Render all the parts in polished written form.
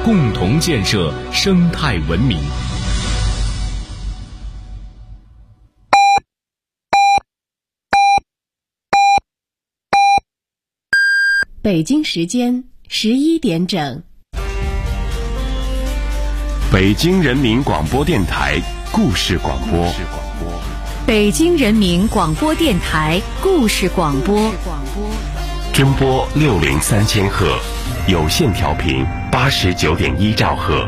共同建设生态文明。 北京时间11点整。 北京人民广播电台故事广播。 北京人民广播电台故事广播。 中波603千赫，有线调频89.1兆赫。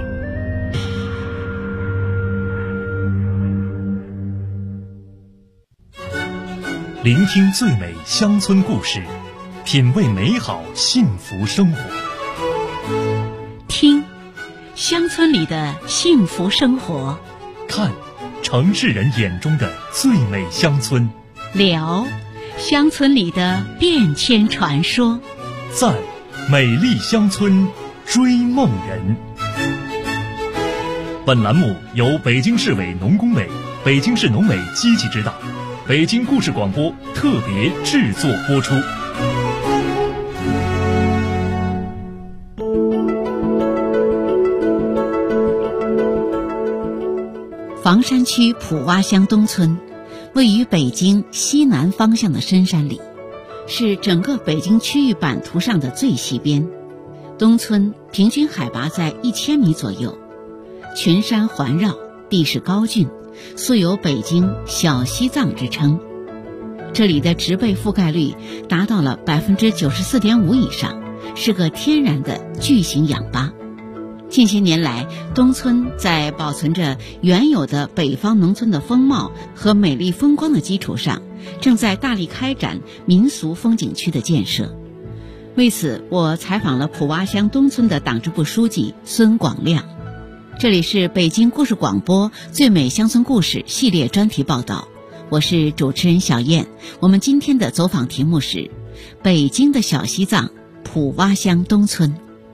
聆听最美乡村故事，品味美好幸福生活。 听乡村里的幸福生活， 看城市人眼中的最美乡村， 聊乡村里的变迁传说， 赞美丽乡村追梦人。本栏目由北京市委农工委、北京市农委积极指导，北京故事广播特别制作播出。 房山区普洼乡东村位于北京西南方向的深山里，是整个北京区域版图上的最西边。东村平均海拔在1000米左右，群山环绕，地势高峻，素有北京小西藏之称。这里的植被覆盖率达到了94.5%以上，是个天然的巨型氧吧。近些年来，东村在保存着原有的北方农村的风貌和美丽风光的基础上，正在大力开展民俗风景区的建设。为此，我采访了普洼乡东村的党支部书记孙广亮。这里是北京故事广播最美乡村故事系列专题报道，我是主持人小燕。我们今天的走访题目是北京的小西藏普洼乡东村。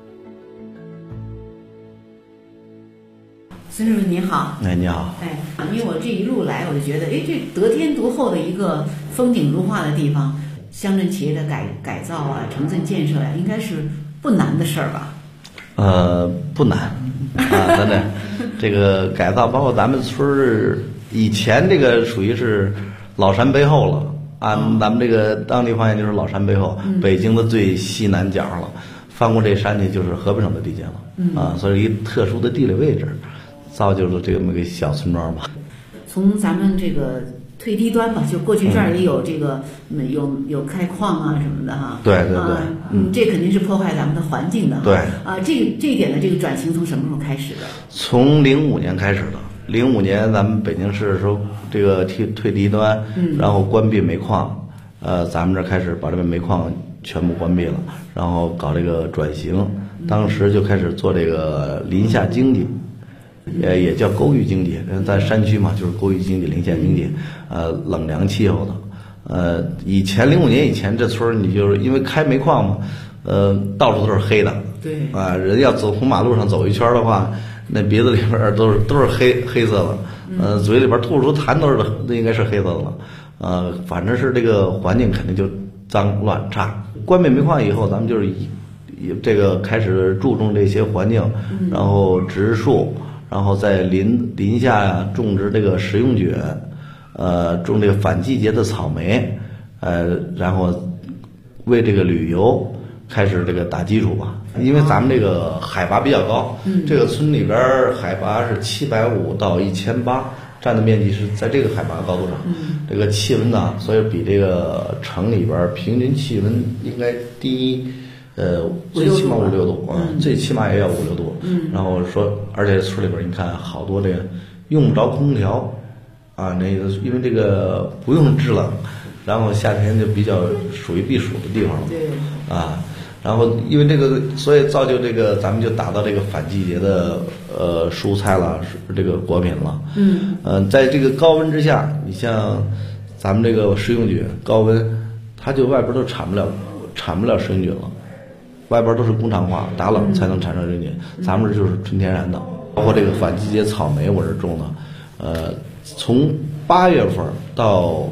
孙叔叔您好。 你好。 因为我这一路来，我就觉得，这得天独厚的一个风景如画的地方，乡镇企业的改造啊，城镇建设呀，应该是不难的事儿吧？ 不难啊，真的。这个改造，包括咱们村儿以前这个属于是老山背后了，按咱们这个当地方言就是老山背后，北京的最西南角了。翻过这山去就是河北省的地界了，所以一个特殊的地理位置。造就了这么个小村庄吧。 从咱们这个最低端吧，就过去这儿也有这个有开矿啊什么的哈。 对， 这肯定是破坏咱们的环境的。 对这一点的这个转型从什么时候开始的？ 从05年开始的。05年咱们北京市说这个退低端，然后关闭煤矿，咱们这开始把这个煤矿全部关闭了，然后搞这个转型，当时就开始做这个林下经济。也叫沟域经济，在山区嘛，就是沟域经济、林下经济，冷凉气候的。以前05年以前，这村你就是因为开煤矿嘛，到处都是黑的。 对。 人要走从马路上走一圈的话，那鼻子里边都是黑色的，嘴里边吐出痰都是应该是黑色的了。反正是这个环境肯定就脏乱差。关闭煤矿以后，咱们就是这个开始注重这些环境，然后植树。然后在林下种植这个食用菌，种这个反季节的草莓，然后为这个旅游开始这个打基础吧。因为咱们这个海拔比较高，这个村里边海拔是750到1800，占的面积是在这个海拔高度上，这个气温呢，所以比这个城里边平均气温应该低。最起码5、6度啊，最起码也要5、6度。然后说，而且村里边你看好多这个用不着空调啊，那个因为这个不用制冷，然后夏天就比较属于避暑的地方了。 对。 然后因为这个，所以造就这个咱们就达到这个反季节的蔬菜了，这个果品了。在这个高温之下，你像咱们这个食用菌高温，它就外边都产不了食用菌了。外边都是工厂化，打冷才能产生食用菌，咱们这就是纯天然的。包括这个反季节草莓，我是种的，从8月份到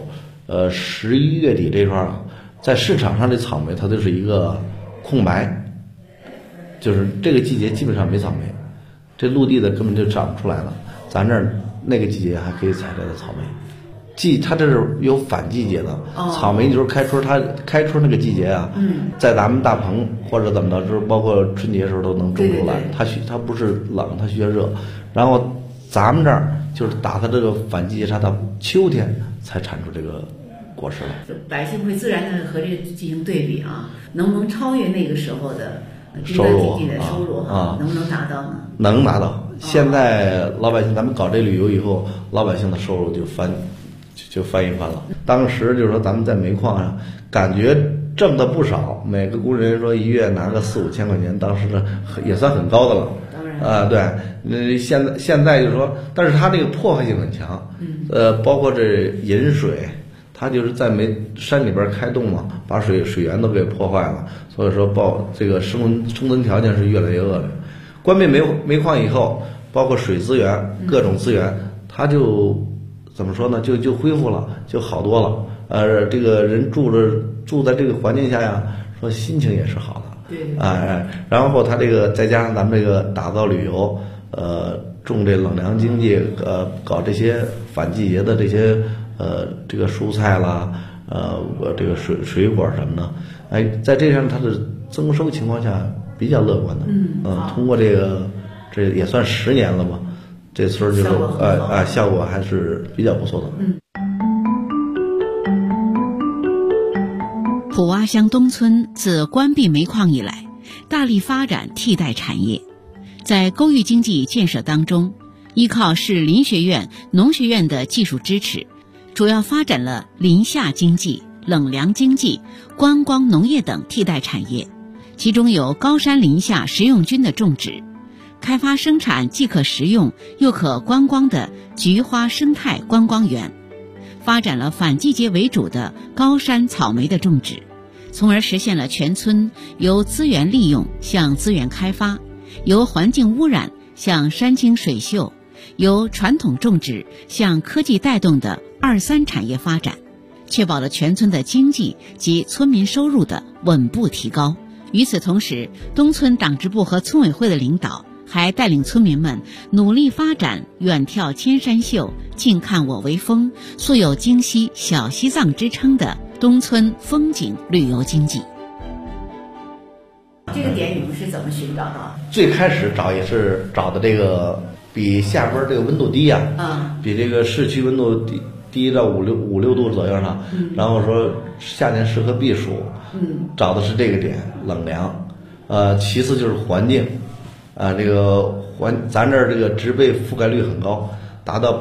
11月底这块儿，在市场上的草莓它就是一个空白， 就是这个季节基本上没草莓，这陆地的根本就长不出来了。咱这儿那个季节还可以采摘的草莓。它这是有反季节的，草莓就是开春，它开春那个季节啊，在咱们大棚或者怎么着，就是包括春节时候都能种出来。它不是冷，它需要热。然后咱们这儿就是打它这个反季节，它到秋天才产出这个果实了。 百姓会自然的和这个进行对比啊，能不能超越那个时候的收入经济的收入啊？能不能达到呢？ 能达到。现在老百姓，咱们搞这旅游以后，老百姓的收入就翻一番了。当时就是说咱们在煤矿上感觉挣的不少，每个工人说一月拿个4-5千块钱，当时呢也算很高的了。当然对，现在就是说，但是它这个破坏性很强。包括这引水，它就是在山里边开洞嘛，把水源都给破坏了，所以说这个生存条件是越来越恶劣。关闭煤矿以后，包括水资源各种资源，它就怎么说呢？就恢复了，就好多了。这个人住在这个环境下呀，说心情也是好的。对。然后他这个再加上咱们这个打造旅游，种这冷凉经济，搞这些反季节的这些这个蔬菜啦，这个水果什么的，在这上它的增收情况下比较乐观的。通过这也算10年了吧。这村就是效果还是比较不错的。 普洼乡东村自关闭煤矿以来，大力发展替代产业，在沟域经济建设当中，依靠市林学院、农学院的技术支持，主要发展了林下经济、冷凉经济、观光农业等替代产业，其中有高山林下食用菌的种植，开发生产既可食用又可观光的菊花生态观光园，发展了反季节为主的高山草莓的种植，从而实现了全村由资源利用向资源开发，由环境污染向山清水秀，由传统种植向科技带动的2、3产业发展，确保了全村的经济及村民收入的稳步提高。与此同时，东村党支部和村委会的领导还带领村民们努力发展远眺千山秀、近看我为峰，素有京西小西藏之称的东村风景旅游经济。这个点你们是怎么寻找到？ 最开始找也是找的这个比下边这个温度低呀，比这个市区温度低到5、6度左右上，然后说夏天适合避暑，找的是这个点冷凉，其次就是环境。这个咱这儿这个植被覆盖率很高，达到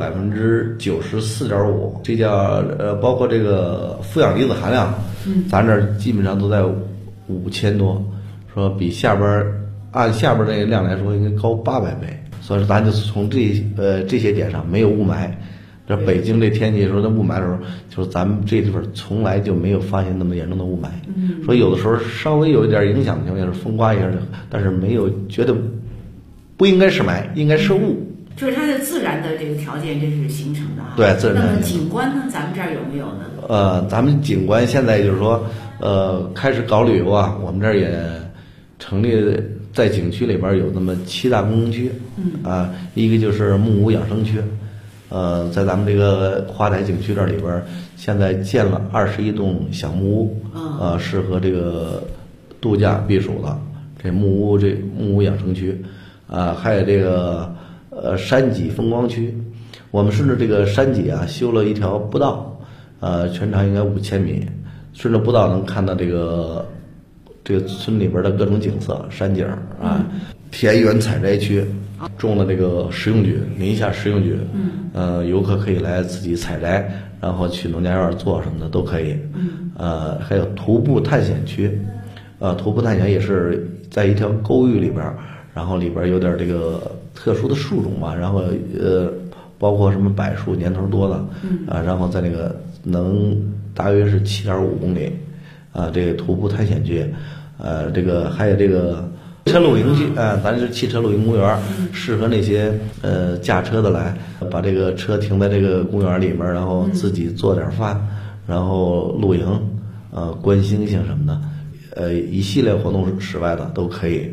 94.5%，这叫包括这个负氧离子含量，咱这儿基本上都在5000多，说比按下边这个量来说应该高800倍，所以说咱就从这些点上没有雾霾。这北京这天气说那雾霾的时候，就是咱们这地方从来就没有发现那么严重的雾霾。说有的时候稍微有一点影响的情况下是风刮一下，但是没有觉得不应该是霾，应该是雾。 就是它的自然的这个条件这是形成的。 对，自然条件。 那么景观呢，咱们这儿有没有呢？ 咱们景观现在就是说，开始搞旅游啊，我们这儿也成立在景区里边有那么7大功能区。一个就是木屋养生区。在咱们这个花台景区这里边，现在建了21栋小木屋，适合这个度假避暑的。这木屋养生区，还有这个山脊风光区。我们顺着这个山脊啊，修了一条步道，全长应该5000米。顺着步道能看到这个村里边的各种景色，山景啊，田园采摘区。种了这个食用菌，林下食用菌，游客可以来自己采摘，然后去农家院做什么的都可以。还有徒步探险区，徒步探险也是在一条沟域里边，然后里边有点这个特殊的树种吧，然后包括什么柏树，年头多的，然后在那个大约是7.5公里，这个徒步探险区，这个还有这个。车露营区，咱是汽车露营公园，适合那些驾车的来，把这个车停在这个公园里面，然后自己做点饭，然后露营，观星星什么的，一系列活动室外的都可以。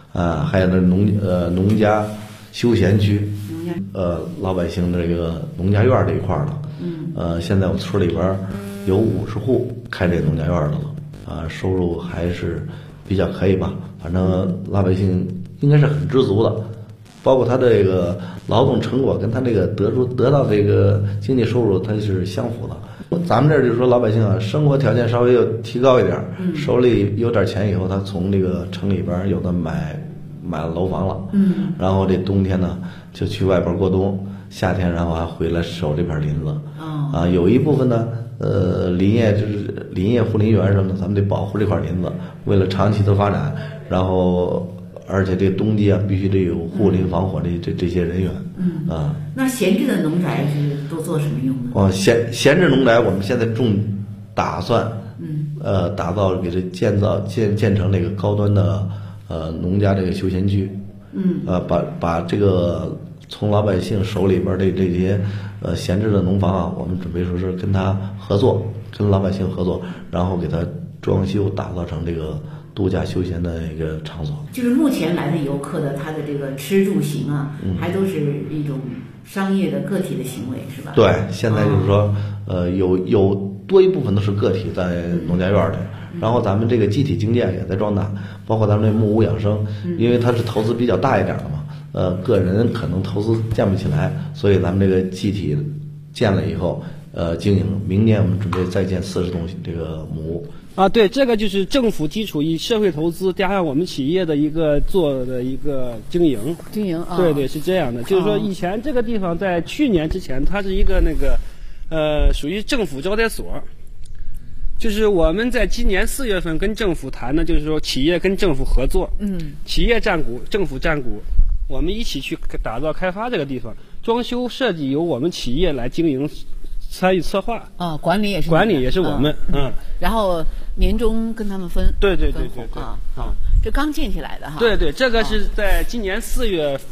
还有那农家休闲区，老百姓这个农家院这一块的，现在我村里边有50户开这农家院的了，收入还是比较可以吧，反正老百姓应该是很知足的，包括他这个劳动成果跟他这个得到这个经济收入，它是相符的。咱们这儿就是说老百姓啊，生活条件稍微又提高一点，手里有点钱以后，他从这个城里边有的买了楼房了，然后这冬天呢就去外边过冬，夏天然后还回来守这片林子，有一部分呢林业就是林业护林员什么的，咱们得保护这块林子，为了长期的发展，然后而且这冬季啊必须得有护林防火这些人员， 那闲置的农宅是都做什么用呢？ 闲置农宅我们现在打算打造给它建成那个高端的农家这个休闲区，把这个从老百姓手里边的这些闲置的农房啊，我们准备说是跟他合作，跟老百姓合作，然后给他装修打造成这个度假休闲的一个场所。 就是目前来的游客的他的这个吃住行啊，还都是一种商业的个体的行为，是吧？ 对，现在就是说有多一部分都是个体在农家院里，然后咱们这个集体经建也在壮大，包括咱们这木屋养生，因为它是投资比较大一点的嘛，个人可能投资建不起来，所以咱们这个集体建了以后经营，明年我们准备再建40栋这个木屋。 对，这个就是政府基础以社会投资加上我们企业的一个做的一个经营。对，是这样的，就是说以前这个地方在去年之前，它是一个那个属于政府招待所。就是我们在今年4月份跟政府谈的，就是说企业跟政府合作，企业占股，政府占股，我们一起去打造开发这个地方，装修设计由我们企业来经营，参与策划， 管理也是我们， 然后年终跟他们分， 对， 这刚建起来的哈， 对，这个是在今年4月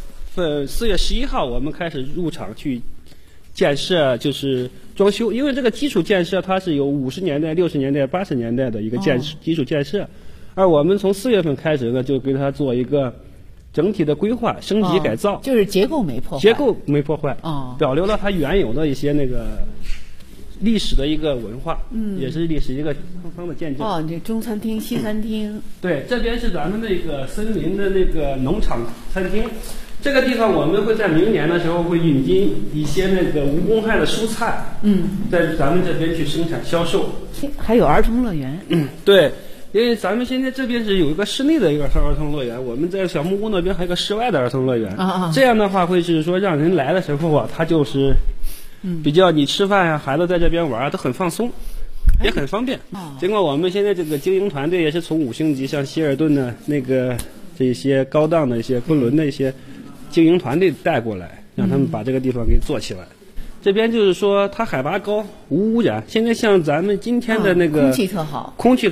11号我们开始入场去建设，就是装修，因为这个基础建设它是有50年代、60年代、80年代的一个基础建设，而我们从4月份开始呢，就给它做一个整体的规划、升级改造， 就是结构没破坏， 保留了它原有的一些那个历史的一个文化，也是历史一个方方的见证。 这中餐厅、西餐厅， 对，这边是咱们那个森林的那个农场餐厅。这个地方我们会在明年的时候会引进一些那个无公害的蔬菜，在咱们这边去生产销售。 还有儿童乐园， 对，因为咱们现在这边是有一个室内的一个儿童乐园，我们在小木屋那边还有一个室外的儿童乐园。这样的话会是说让人来的时候啊，他就是比较你吃饭呀，孩子在这边玩都很放松，也很方便。尽管我们现在这个经营团队也是从5星级像希尔顿的那个这些高档的一些昆仑的一些经营团队带过来，让他们把这个地方给做起来。这边就是说它海拔高，无污染。现在像咱们今天的那个空气特好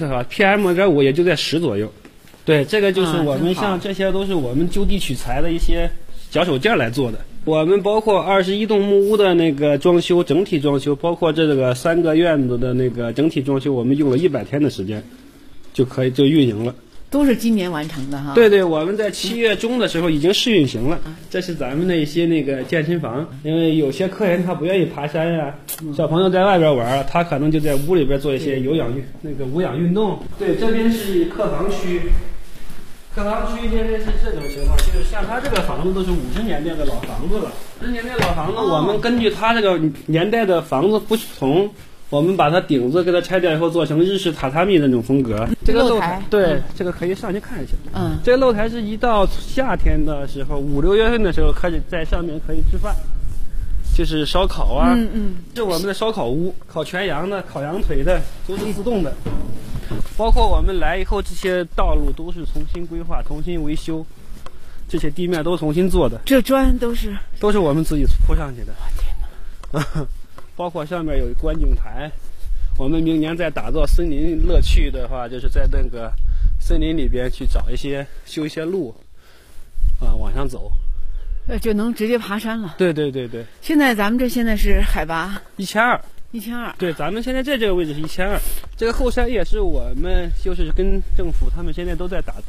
，PM2.5也就在10左右。对，这个就是我们像这些都是我们就地取材的一些脚手件来做的。我们包括21栋木屋的那个装修，整体装修，包括这个3个院子的那个整体装修，我们用了100天的时间就运营了。 都是今年完成的哈。 对，我们在7月中的时候已经试运行了。这是咱们的一些那个健身房，因为有些客人他不愿意爬山呀，小朋友在外边玩，他可能就在屋里边做一些无氧运动。对，这边是客房区。客房区现在是这种情况，就是像他这个房子都是50年代的老房子了。50年代老房子，我们根据他这个年代的房子不同，我们把它顶子给它拆掉以后，做成日式榻榻米那种风格。这个露台，对，这个可以上去看一下。这个露台是一到夏天的时候，5、6月份的时候开始在上面可以吃饭，就是烧烤啊。这我们的烧烤屋，烤全羊的、烤羊腿的都是自动的。包括我们来以后，这些道路都是重新规划、重新维修，这些地面都重新做的。 这砖都是我们自己铺上去的。天哪！包括上面有观景台，我们明年在打造森林乐趣的话，就是在那个森林里边去找修一些路，往上走， 就能直接爬山了。 对。 现在咱们现在是海拔 1200。对，咱们现在在这个位置是1200。这个后山也是我们就是跟政府他们现在都在打造。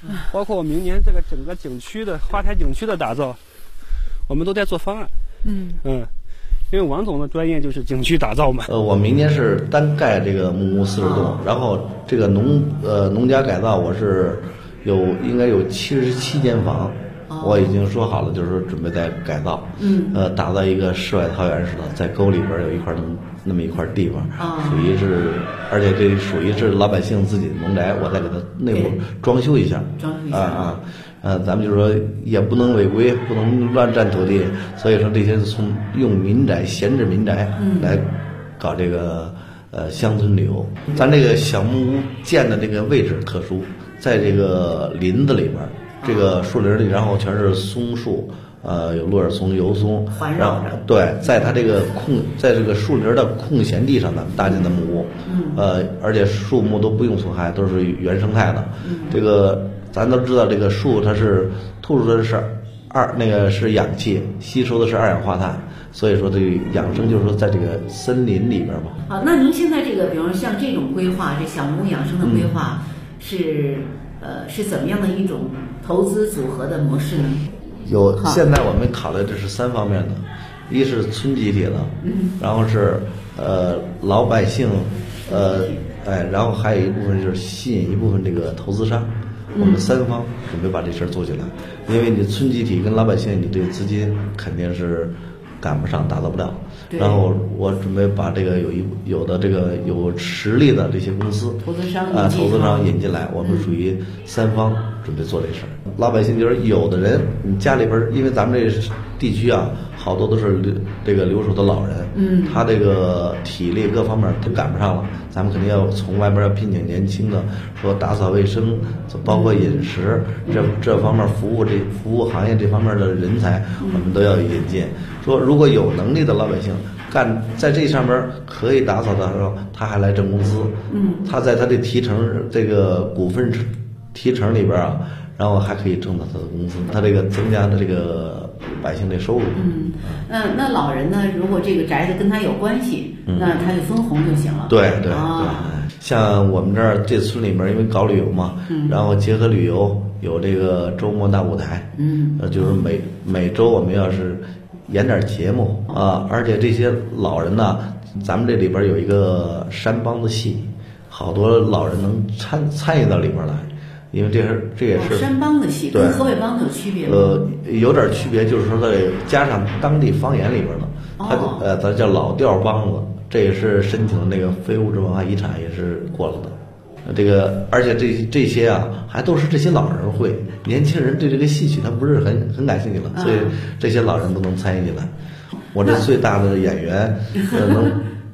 包括明年这个整个景区的花台景区的打造，我们都在做方案。因为王总的专业就是景区打造嘛。 我明年是单盖这个木屋40栋，然后这个农家改造我是应该有77间房，我已经说好了，就是说准备再改造，打造一个世外桃源似的，在沟里边有一块那么一块地方，属于是，而且这属于是老百姓自己的农宅，我再给它内部装修一下，咱们就是说也不能违规，不能乱占土地，所以说这些从用民宅闲置民宅来搞这个乡村旅游。咱这个小木屋建的这个位置特殊，在这个林子里边，这个树林里，然后全是松树，有鹿耳松、油松， 环绕着。 对，在它这个在这个树林的空闲地上呢，搭建的木屋，而且树木都不用损害，都是原生态的。这个咱都知道，这个树它是吐出的是氧气，吸收的是二氧化碳，所以说这个养生就是说在这个森林里边嘛。 好，那您现在这个，比如像这种规划，这小木屋养生的规划是怎么样的一种投资组合的模式呢？ 现在我们考虑的是3方面的，一是村集体的，然后是老百姓，然后还有一部分就是吸引一部分这个投资商。我们3方准备把这事儿做起来，因为你村集体跟老百姓，你这个资金肯定是赶不上，打造不了。然后我准备把这个有的这个有实力的这些公司投资商引进来，我们属于3方准备做这事儿。老百姓就是有的人，你家里边，因为咱们这地区啊，好多都是这个留守的老人，他这个体力各方面都赶不上了，咱们肯定要从外边要聘请年轻的，说打扫卫生，包括饮食这方面服务行业这方面的人才，我们都要引进。说如果有能力的老百姓干在这上面可以打扫的时候，他还来挣工资，他在他的提成这个股份提成里边啊，然后还可以挣到他的工资，他这个增加的这个百姓的收入。 那老人呢？如果这个宅子跟他有关系，那他就分红就行了。 对。像我们这村里面，因为搞旅游嘛，然后结合旅游，有这个周末大舞台，就是每周我们要是演点节目啊，而且这些老人呢，咱们这里边有一个山帮子戏，好多老人能参与到里边来。因为这也是山帮的戏，跟河北帮的有区别吗？ 有点区别，就是说在加上当地方言里边的，咱叫老调帮子，这也是申请那个非物质文化遗产，也是过了的。这个而且这些啊，还都是这些老人会，年轻人对这个戏曲他不是很感兴趣了，所以这些老人都能参与进来。我这最大的演员能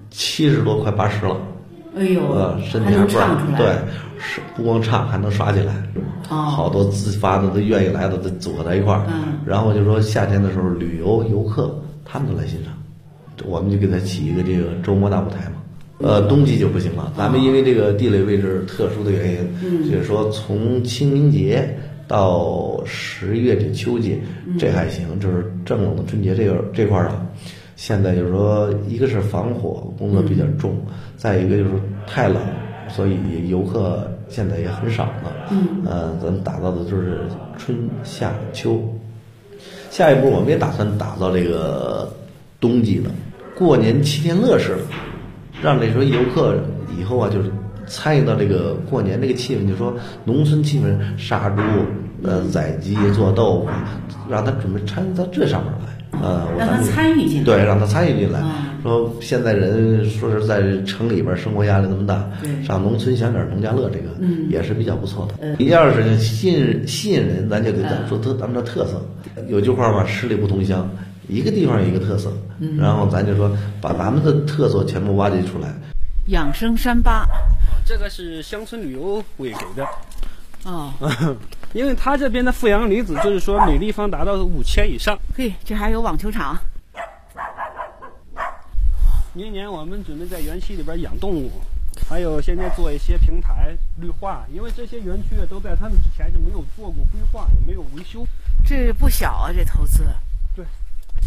70多快80了。 哎呦， 身体还不让对，是不光唱还能耍起来，好多自发的都愿意来的都组合在一块儿。然后就说夏天的时候，旅游游客他们都来欣赏，我们就给他起一个这个周末大舞台嘛。冬季就不行了，咱们因为这个地理位置特殊的原因，就是说从清明节到11月的秋季，这还行，就是正冷的春节这块儿啊。现在就是说，一个是防火工作比较重，再一个就是太冷，所以游客现在也很少了。咱们打造的就是春夏秋。下一步我们也打算打造这个冬季的过年7天乐式的，让这说游客以后啊，就是参与到这个过年这个气氛，就说农村气氛，杀猪、宰鸡、做豆腐，让他准备参与到这上面来。 让他参与进来， 对，让他参与进来。说现在人说是在城里边生活压力那么大，上农村享点农家乐，这个也是比较不错的。要是吸引人，咱就得说咱们的特色。有句话嘛，十里不同乡，一个地方有一个特色，然后咱就说把咱们的特色全部挖掘出来。 养生山巴， 这个是乡村旅游委给的。因为他这边的负氧离子就是说每立方达到5000以上。 嘿，这还有网球场。 明年我们准备在园区里边养动物，还有现在做一些平台绿化，因为这些园区都在他们之前是没有做过规划，也没有维修。 这不小啊，这投资。 对，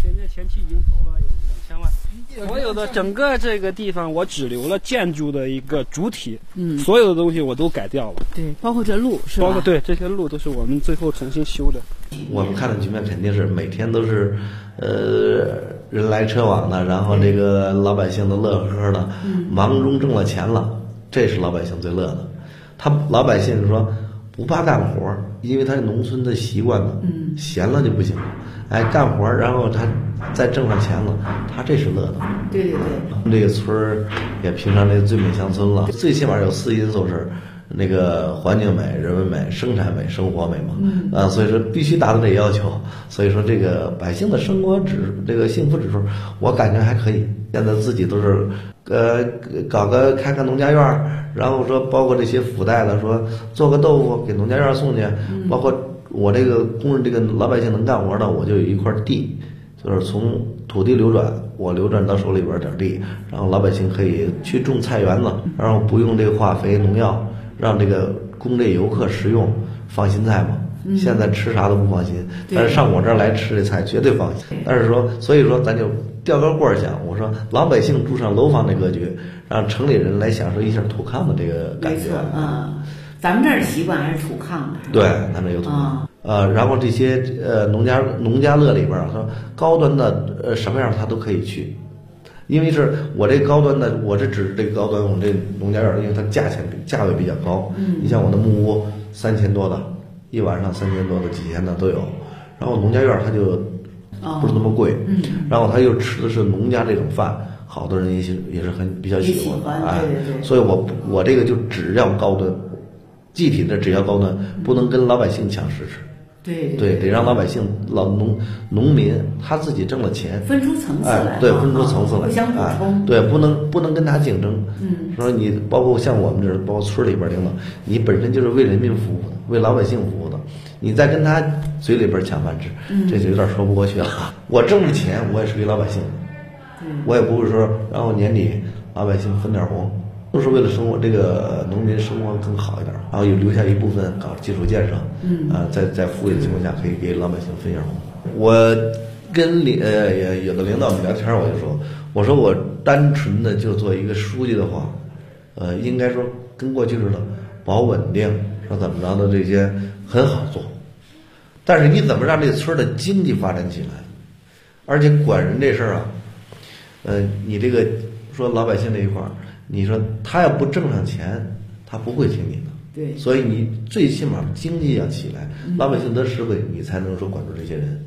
现在前期已经投了有2000万。所有的整个这个地方，我只留了建筑的一个主体，所有的东西我都改掉了。 对，包括这路是吧？ 包括对这些路都是我们最后重新修的。 我们看的局面肯定是每天都是，人来车往的，然后这个老百姓都乐呵呵的，忙中挣了钱了，这是老百姓最乐的。老百姓是说不怕干活，因为他农村的习惯了，闲了就不行了，哎，干活，然后他再挣上钱了，他这是乐的。 对对对， 我们这个村儿也评上这个最美乡村了，最起码有4因素是那个环境美、人文美、生产美、生活美嘛，所以说必须达到这个要求。所以说这个百姓的生活这个幸福指数，我感觉还可以。现在自己都是开个农家院，然后说包括这些附带的，说做个豆腐给农家院送去，包括我这个工人这个老百姓能干活的，我就有一块地，就是从土地流转，我流转到手里边点地，然后老百姓可以去种菜园子，然后不用这个化肥农药，让这个供这游客食用，放心菜嘛。现在吃啥都不放心，但是上我这儿来吃这菜绝对放心。但是说，所以说咱就吊个棍儿想，我说老百姓住上楼房的格局，让城里人来享受一下土炕的这个感觉。 没错，咱们这儿习惯还是土炕的。 对，咱这有土炕。然后这些农家乐里边儿，说高端的什么样他都可以去，因为是我这高端的，我这只是这个高端，我这农家院，因为它价位比较高。你像我的木屋3000多的，一晚上3000多的、几千的都有。然后农家院它就不是那么贵，然后他又吃的是农家这种饭，好多人也是比较喜欢，哎， 对， 所以我这个就只要高端，具体的只要高端，不能跟老百姓抢食吃。对，得让老百姓、农民他自己挣了钱， 分出层次来， 对，分出层次来， 互相补充， 对，不能跟他竞争。说你包括像我们这，包括村里边领导，你本身就是为人民服务的，为老百姓服务的，你再跟他嘴里边抢饭吃，这就有点说不过去了。我挣的钱，我也是给老百姓，我也不会说，然后年底老百姓分点红。都是为了生活，这个农民生活更好一点，然后又留下一部分搞基础建设，在富裕的情况下，可以给老百姓分一下红。我跟有的领导们聊天，我说我单纯的就做一个书记的话，应该说跟过去似的保稳定，说怎么着的这些很好做，但是你怎么让这村的经济发展起来，而且管人这事儿啊，你这个说老百姓这一块儿。你说他要不挣上钱，他不会听你的。 对， 所以你最起码经济要起来，老百姓得实惠，你才能说管住这些人。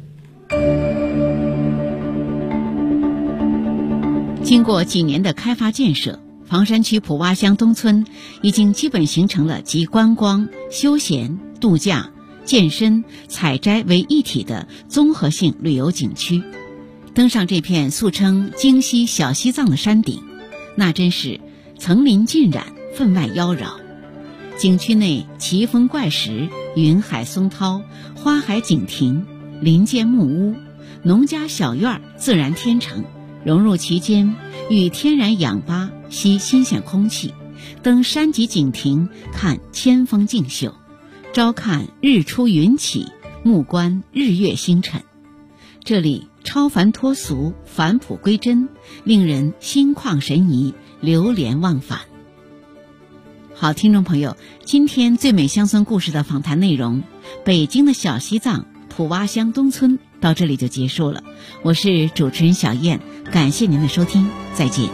经过几年的开发建设，房山区普洼乡东村已经基本形成了集观光、休闲、度假、健身、采摘为一体的综合性旅游景区。登上这片素称京西小西藏的山顶，那真是层林尽染，分外妖娆。景区内奇峰怪石、云海松涛、花海景亭、林间木屋、农家小院自然天成，融入其间，与天然氧吧吸新鲜空气，登山脊景亭看千峰竞秀，朝看日出云起，暮观日月星辰。这里超凡脱俗，返璞归真，令人心旷神怡，流连忘返。好，听众朋友，今天最美乡村故事的访谈内容，北京的小西藏普洼乡东村到这里就结束了。我是主持人小燕，感谢您的收听，再见。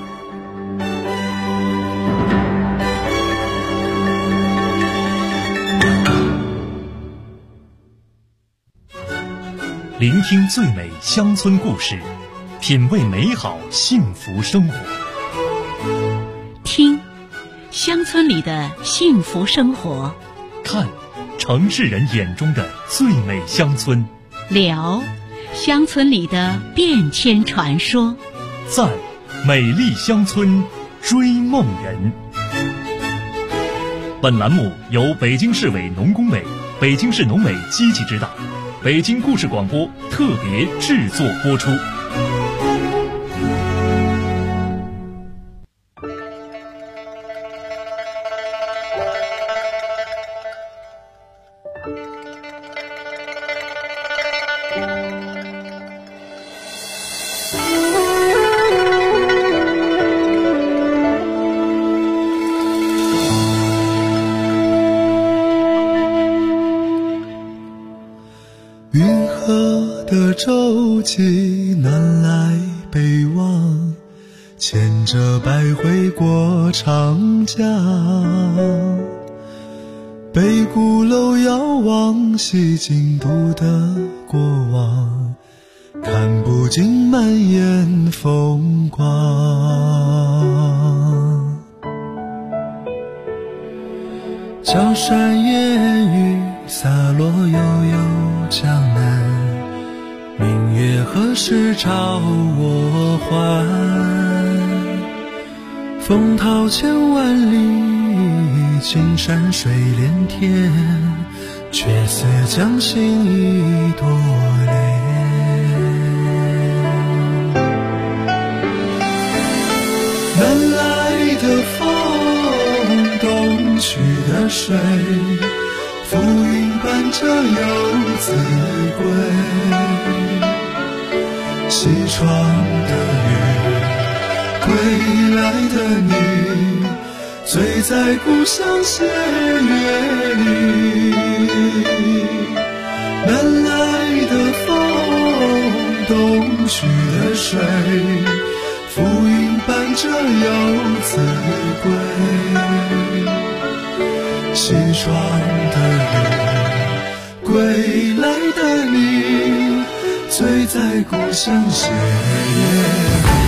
聆听最美乡村故事，品味美好幸福生活。 听乡村里的幸福生活， 看城市人眼中的最美乡村， 聊乡村里的变迁传说， 在美丽乡村追梦人。本栏目由北京市委农工委、北京市农委积极指导，北京故事广播特别制作播出。 舟楫，南来北往，牵着百回过长江。北鼓楼遥望，西京都的过往，看不尽满眼风光。江山烟雨洒落悠悠江南，明月何时照我还？风涛千万里，青山水连天，却似将心一朵莲。南来的风，东去的水，浮云伴着游子归。西窗的雨，归来的你，醉在故乡斜月里。南来的风，东去的水，浮云伴着游子归。西窗的雨，归来的你，醉在故乡斜月里。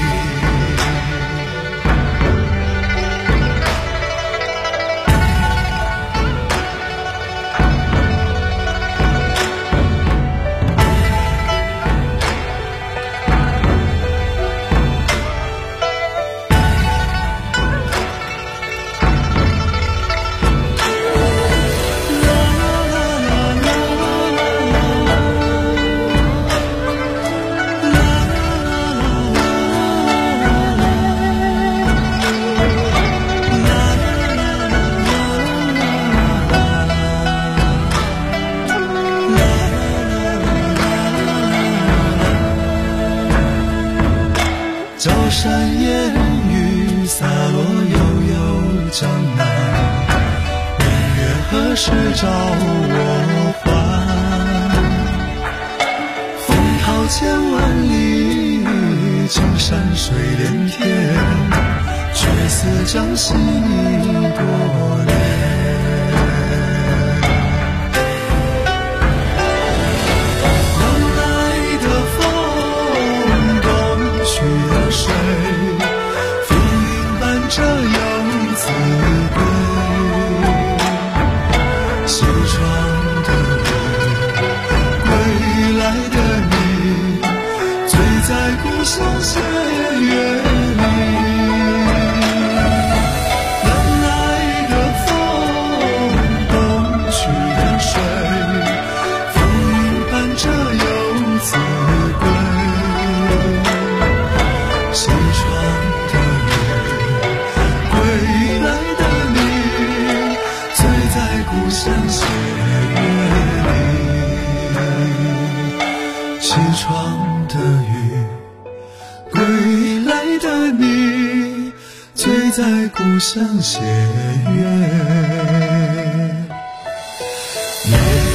高山烟雨洒落悠悠江南，明月何时照我还？风涛千万里，青山水连天，却似将心一朵莲。水，浮云伴着游子归。西窗的雨，归来的你，醉在故乡斜月里。南来的风，东去的水，浮云伴着游子归。西窗的雨，归来的你，醉在故乡斜月里。西窗的雨，归来的你，醉在故乡斜月里。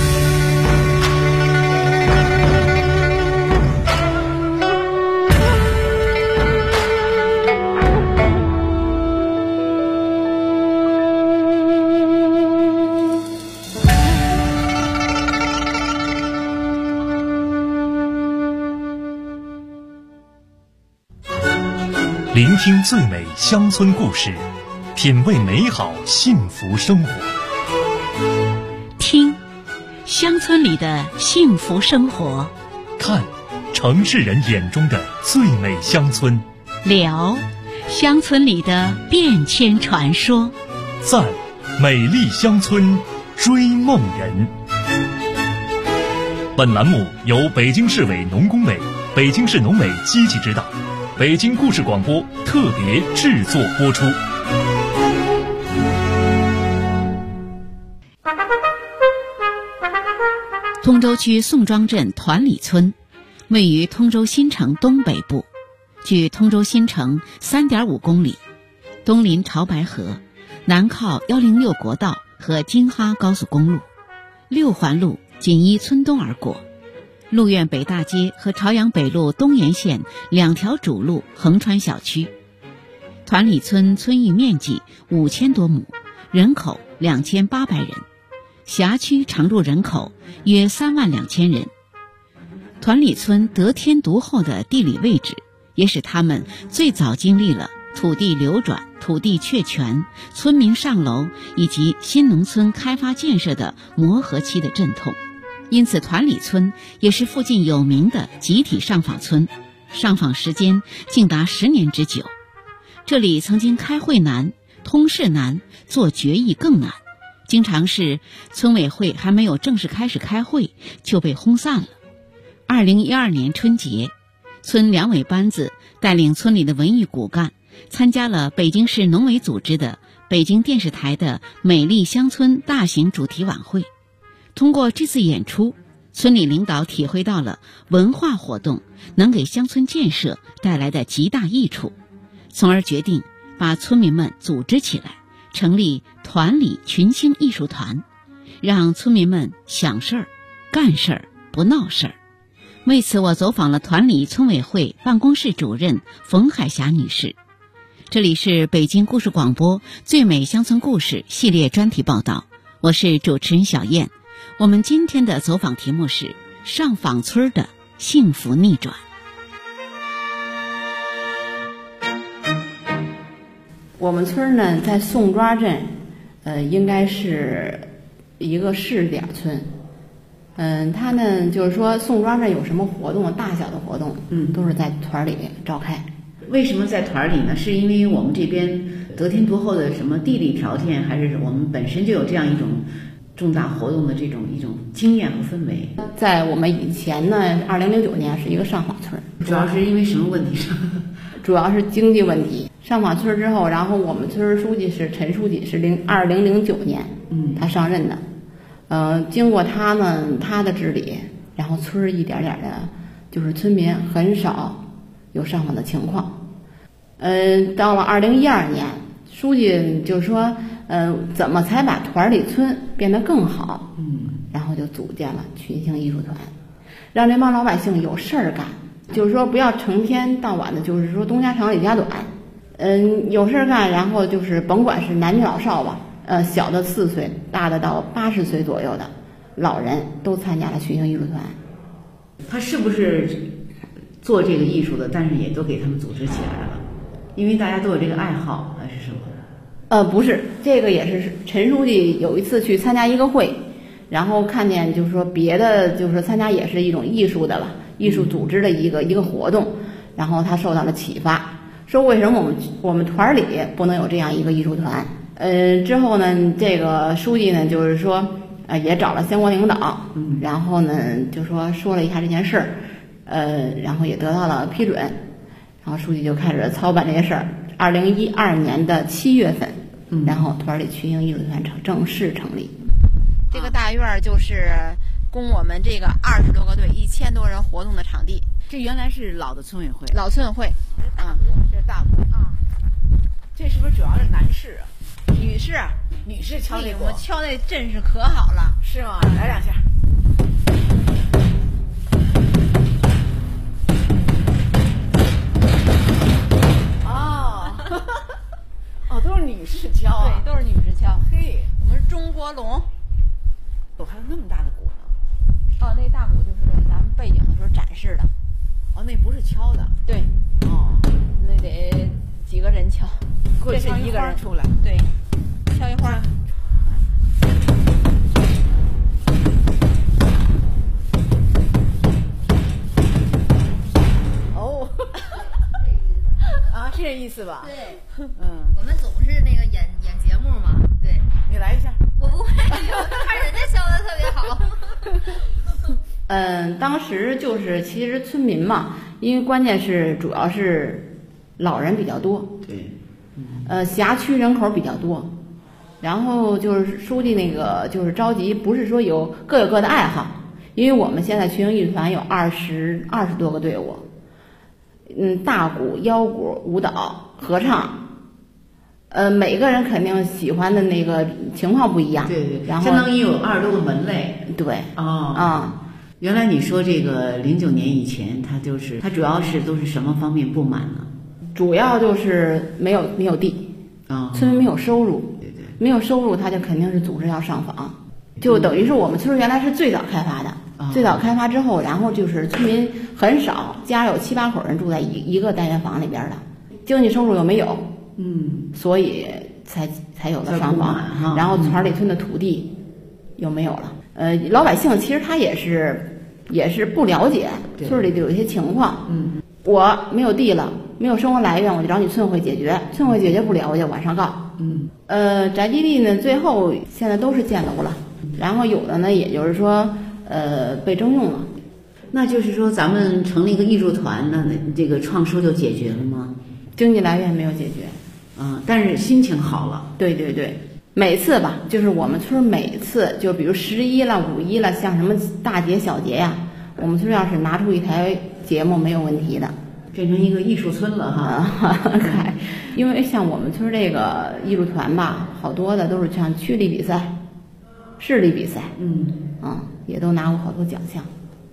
聆听最美乡村故事，品味美好幸福生活。 听乡村里的幸福生活， 看城市人眼中的最美乡村， 聊乡村里的变迁传说， 赞美丽乡村追梦人。本栏目由北京市委农工委、北京市农委积极指导，北京故事广播特别制作播出。 通州区宋庄镇团里村，位于通州新城东北部，距通州新城 3.5 公里，东临潮白河，南靠106国道和京哈高速公路，6环路紧依村东而过。 鹿苑北大街和朝阳北路东沿线2条主路横穿小区。团里村村域面积5000多亩，人口2800人，辖区常住人口约32000人。团里村得天独厚的地理位置，也使他们最早经历了土地流转、土地确权、村民上楼以及新农村开发建设的磨合期的阵痛。因此团里村也是附近有名的集体上访村，上访时间竟达10年之久。这里曾经开会难、通事难、做决议更难，经常是村委会还没有正式开始开会就被轰散了。2012年春节，村两委班子带领村里的文艺骨干参加了北京市农委组织的北京电视台的美丽乡村大型主题晚会。通过这次演出，村里领导体会到了文化活动能给乡村建设带来的极大益处，从而决定把村民们组织起来，成立团里群星艺术团，让村民们想事儿、干事儿，不闹事儿。为此，我走访了团里村委会办公室主任冯海霞女士。这里是北京故事广播最美乡村故事系列专题报道，我是主持人小燕。我们今天的走访题目是上访村的幸福逆转。 我们村呢在宋庄镇，应该是一个试点村。它呢就是说宋庄镇有什么活动，大小的活动，都是在团里召开。 为什么在团里呢？是因为我们这边得天独厚的什么地理条件，还是我们本身就有这样一种重大活动的一种经验和氛围？ 在我们以前呢，2009年是一个上访村， 主要是因为什么问题？ 主要是经济问题。上访村之后，然后我们村书记是陈书记，是2009年，他上任的。经过他的治理，然后村一点点的，就是村民很少有上访的情况。到了2012年，书记就说，怎么才把团里村变得更好？然后就组建了群星艺术团，让这帮老百姓有事儿干，就是说不要成天到晚的，就是说东家长李家短，有事儿干，然后就是甭管是男女老少吧，小的4岁，大的到80岁左右的老人都参加了群星艺术团。 他是不是做这个艺术的，但是也都给他们组织起来了？因为大家都有这个爱好，还是什么？ 不是，这个也是陈书记有一次去参加一个会，然后看见就是说别的就是参加也是一种艺术的了，艺术组织的一个活动，然后他受到了启发，说为什么我们团里不能有这样一个艺术团？之后呢，这个书记呢就是说，也找了相关领导，然后呢就说了一下这件事儿，然后也得到了批准，然后书记就开始操办这些事儿。2012年的7月份，然后团里群星艺术团正式成立。 这个大院就是供我们这个20多个队、1000多人活动的场地。 这原来是老的村委会， 老村委会， 这是大鼓啊。这是不是主要是男士啊？女士敲这鼓， 我敲那阵势可好了， 是吗？来2下。都是女士敲啊！ 对，都是女士敲。 嘿， 我们中国龙， 还有那么大的鼓呢？ 那大鼓就是咱们背景的时候展示的。 那不是敲的。 对。那得几个人敲， 这是一个人出来。 对，敲一花。 是这意思吧？ 对，我们总是那个演节目嘛。对， 你来一下。 我不会，我看人家教的特别好。 当时就是其实村民嘛，因为关键是主要是老人比较多， 对， 辖区人口比较多，然后就是书记那个就是着急，不是说各有各的爱好，因为我们现在群星艺术团有20多个队伍。大鼓、腰鼓、舞蹈、合唱，每个人肯定喜欢的那个情况不一样。 对， 然后相当于有20多个门类。 对， 原来你说这个09年以前，他主要是都是什么方面不满呢？ 主要就是没有地啊， 村民没有收入， 对对， 没有收入，他就肯定是组织要上访，就等于是我们村原来是最早开发的，最早开发之后，然后就是村民很少，家有7、8口人住在一个单元房里边的，经济收入又没有，所以才有了上访，然后团里村的土地又没有了。老百姓其实他也是不了解村里的有一些情况。我没有地了，没有生活来源，我就找你村委会解决，村委会解决不了，我就往上告。宅基地呢，最后现在都是建楼了，然后有的呢，也就是说，被征用了。 那就是说，咱们成立一个艺术团呢，这个创收就解决了吗？ 经济来源没有解决， 但是心情好了。 对对对。每次吧，就是我们村每次，就比如11了、5·1了，像什么大节小节呀，我们村要是拿出一台节目没有问题的， 变成一个艺术村了哈。 因为像我们村这个艺术团吧，好多的都是像区里比赛、市里比赛，也都拿过好多奖项。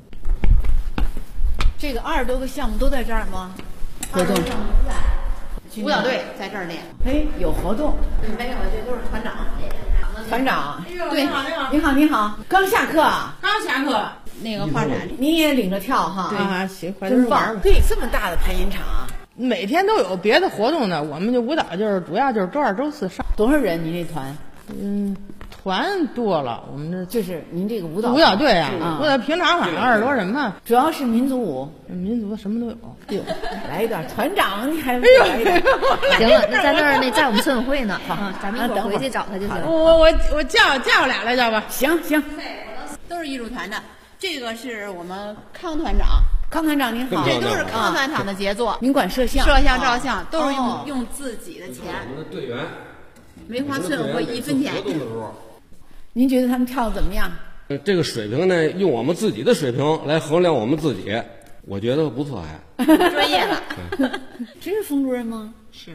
这个20多个项目都在这儿吗？ 活动。舞蹈队在这儿练， 有活动。 没有，这都是团长。 团长， 对， 你好，你好，刚下课啊？ 刚下课。那个画展， 您也领着跳哈？ 啊，行， 真棒！对，这么大的排音场， 每天都有别的活动呢。我们就舞蹈主要就是周2、周4上。 多少人？您这团？ 团多了，我们这就是您这个舞蹈队啊，平常反正20多人吧。 主要是民族舞， 民族什么都有。 来一段，团长你还来一段？ 行了，那在那儿在我们村委会呢，好，咱们一会儿回去找他就行。 我叫俩来叫吧。 行， 都是艺术团的。这个是我们康团长。 康团长您好， 这都是康团长的杰作。 您管摄像、 照相都是用自己的钱。 我们的队员没花村委会1分钱。 您觉得他们跳的怎么样？ 这个水平呢，用我们自己的水平来衡量我们自己，我觉得不错，还专业了。 真是冯主任吗？ 是。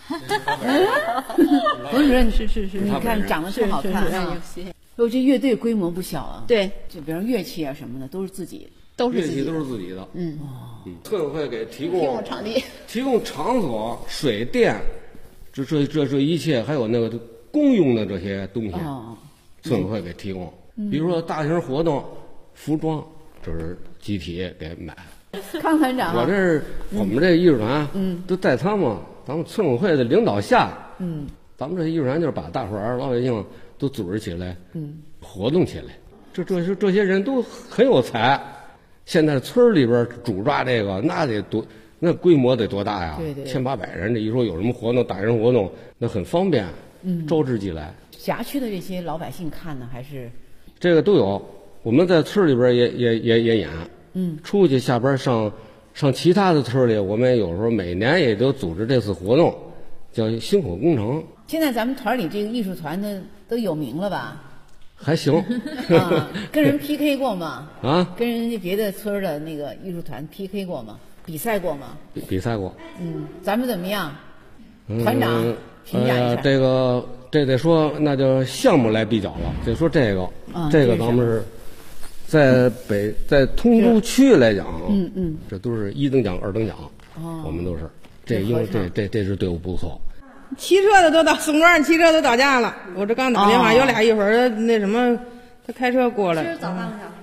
冯主任是，你看长得特好看啊。这乐队规模不小啊。 对， 就比如乐器啊什么的都是自己。 乐器都是自己的。村委会给提供场地、 提供场所、水电，这一切，还有那个公用的这些东西。村委会给提供，比如说大型活动、服装，这是集体给买。 康团长， 我们这艺术团，都在咱们村委会的领导下，咱们这艺术团就是把大伙儿老百姓都组织起来，活动起来。这些人都很有才。现在村里边主抓这个，那规模得多大呀？1800人，这一说有什么活动，大型活动，那很方便，招之即来。 辖区的这些老百姓看呢，还是这个都有。我们在村里边也演，出去下班上其他的村里，我们有时候每年也都组织这次活动，叫星火工程。 现在咱们团里这个艺术团的都有名了吧？ 还行。 跟人 PK 过吗？跟人家别的村的那个艺术团 PK 过吗？比赛过吗？ 比赛过。 咱们怎么样？团长评价一下。 这得说，那就项目来比较了。得说这个咱们是在通州区来讲，这都是1等奖、2等奖，我们都是因为这支队伍不错。 骑车的都到宋庄，骑车都到家了。我这刚打电话，有俩一会儿那什么，他开车过来。 其实早半个小时。